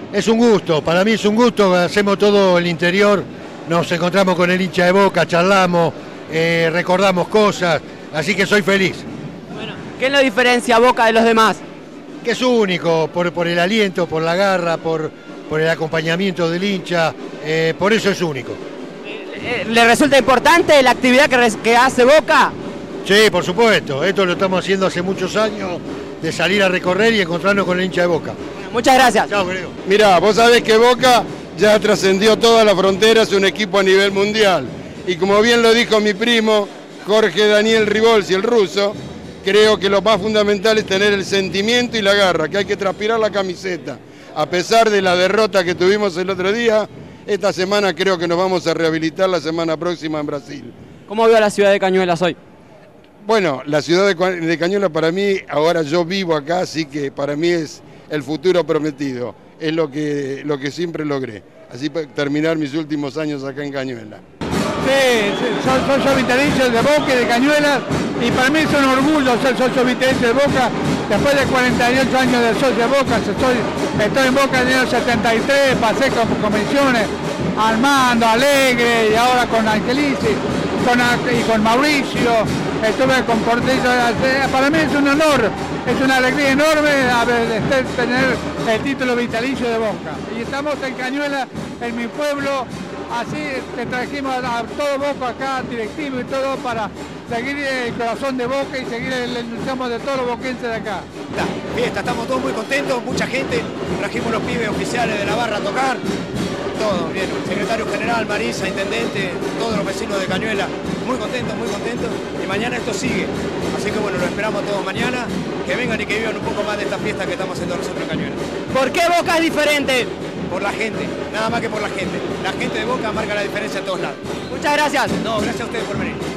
Es un gusto, para mí es un gusto, hacemos todo el interior, nos encontramos con el hincha de Boca, charlamos, recordamos cosas, así que soy feliz. Bueno, ¿qué lo diferencia a Boca de los demás? Que es único, por el aliento, por la garra, por el acompañamiento del hincha, por eso es único. ¿Le resulta importante la actividad que hace Boca? Sí, por supuesto, esto lo estamos haciendo hace muchos años, de salir a recorrer y encontrarnos con el hincha de Boca. Bueno, muchas gracias. Chao, querido. Mirá, vos sabés que Boca ya trascendió todas las fronteras, un equipo a nivel mundial. Y como bien lo dijo mi primo, Jorge Daniel Ribolsi, el ruso, creo que lo más fundamental es tener el sentimiento y la garra, que hay que transpirar la camiseta. A pesar de la derrota que tuvimos el otro día, esta semana creo que nos vamos a rehabilitar la semana próxima en Brasil. ¿Cómo veo la ciudad de Cañuelas hoy? Bueno, la ciudad de Cañuelas para mí, ahora yo vivo acá, así que para mí es el futuro prometido, es lo que siempre logré. Así para terminar mis últimos años acá en Cañuelas. Sí, soy vitalicio de Boca y de Cañuelas y para mí es un orgullo ser socio vitalicio de Boca después de 48 años de socio de Boca. Estoy en Boca en el año 73, pasé con comisiones, Armando, Alegre y ahora con Angelici y con Mauricio, estuve con Portillo. Para mí es un honor, es una alegría enorme tener el título vitalicio de Boca. Y estamos en Cañuelas, en mi pueblo. Así te trajimos a todo Boca acá, directivo y todo, para seguir el corazón de Boca y seguir el entusiasmo de todos los boquenses de acá. Fiesta, estamos todos muy contentos, mucha gente, trajimos los pibes oficiales de la barra a tocar, todo bien, secretario general, Marisa, intendente, todos los vecinos de Cañuelas, muy contentos, y mañana esto sigue. Así que bueno, lo esperamos todos mañana, que vengan y que vivan un poco más de esta fiesta que estamos haciendo nosotros en Cañuelas. ¿Por qué Boca es diferente? Por la gente, nada más que por la gente. La gente de Boca marca la diferencia en todos lados. Muchas gracias. No, gracias a ustedes por venir.